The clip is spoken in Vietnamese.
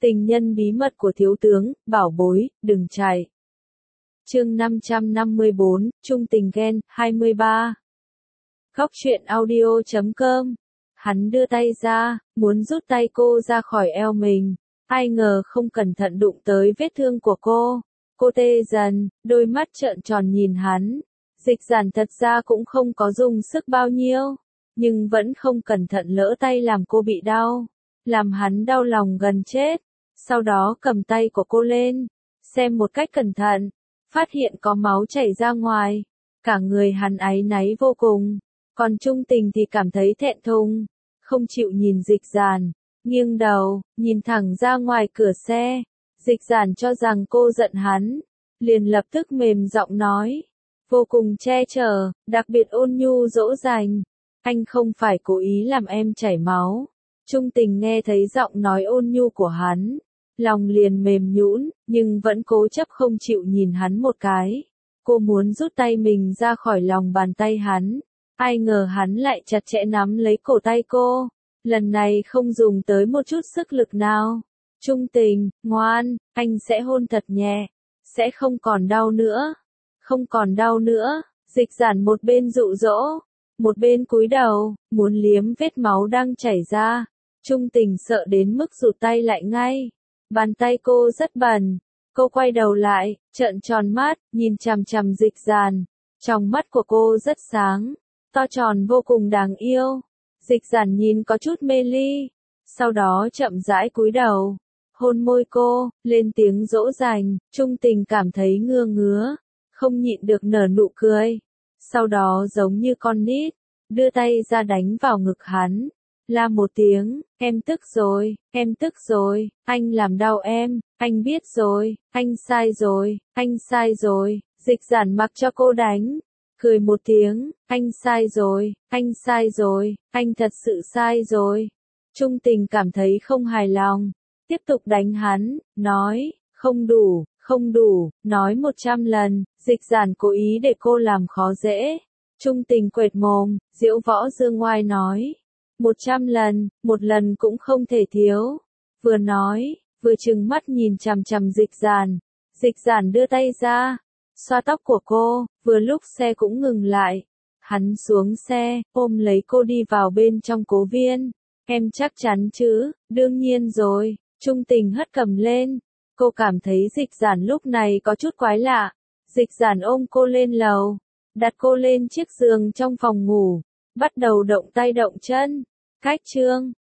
Tình nhân bí mật của thiếu tướng, bảo bối, đừng chạy. Chương 554, Trung tình ghen, 23. Góc truyện audio.com. Hắn đưa tay ra, muốn rút tay cô ra khỏi eo mình. Ai ngờ không cẩn thận đụng tới vết thương của cô. Cô tê dần, đôi mắt trợn tròn nhìn hắn. Dịch giản thật ra cũng không có dùng sức bao nhiêu, nhưng vẫn không cẩn thận lỡ tay làm cô bị đau. Làm hắn đau lòng gần chết. Sau đó cầm tay của cô lên, xem một cách cẩn thận, phát hiện có máu chảy ra ngoài. Cả người hắn áy náy vô cùng, còn Trung tình thì cảm thấy thẹn thùng, không chịu nhìn Dịch giản, nghiêng đầu, nhìn thẳng ra ngoài cửa xe. Dịch giản cho rằng cô giận hắn, liền lập tức mềm giọng nói, vô cùng che chở, đặc biệt ôn nhu dỗ dành. Anh không phải cố ý làm em chảy máu. Trung tình nghe thấy giọng nói ôn nhu của hắn, lòng liền mềm nhũn, nhưng vẫn cố chấp không chịu nhìn hắn một cái. Cô muốn rút tay mình ra khỏi lòng bàn tay hắn, ai ngờ hắn lại chặt chẽ nắm lấy cổ tay cô. Lần này không dùng tới một chút sức lực nào. Trung tình, ngoan, anh sẽ hôn thật nhẹ, sẽ không còn đau nữa, không còn đau nữa. Dịch giản một bên dụ dỗ, một bên cúi đầu, muốn liếm vết máu đang chảy ra. Trung tình sợ đến mức rụt tay lại ngay. Bàn tay cô rất bẩn. Cô quay đầu lại, trợn tròn mắt, nhìn chằm chằm Dịch giản. Trong mắt của cô rất sáng, to tròn vô cùng đáng yêu. Dịch giản nhìn có chút mê ly, sau đó chậm rãi cúi đầu, hôn môi cô, lên tiếng dỗ dành. Trung tình cảm thấy ngứa ngứa, không nhịn được nở nụ cười. Sau đó giống như con nít, đưa tay ra đánh vào ngực hắn. La một tiếng, em tức rồi, em tức rồi, anh làm đau em, anh biết rồi, anh sai rồi, anh sai rồi. Dịch giản mặc cho cô đánh, cười một tiếng, anh sai rồi, anh sai rồi, anh thật sự sai rồi. Trung tình cảm thấy không hài lòng, tiếp tục đánh hắn, nói, không đủ, không đủ, nói 100 lần. Dịch giản cố ý để cô làm khó dễ. Trung tình quệt mồm, diễu võ dương ngoai nói, 100 lần, một lần cũng không thể thiếu. Vừa nói, vừa trừng mắt nhìn chằm chằm Dịch giản. Dịch giản đưa tay ra, xoa tóc của cô, vừa lúc xe cũng ngừng lại. Hắn xuống xe, ôm lấy cô đi vào bên trong cố viên. Em chắc chắn chứ? Đương nhiên rồi. Trung tình hất cầm lên. Cô cảm thấy Dịch giản lúc này có chút quái lạ. Dịch giản ôm cô lên lầu, đặt cô lên chiếc giường trong phòng ngủ, bắt đầu động tay động chân. Cách chương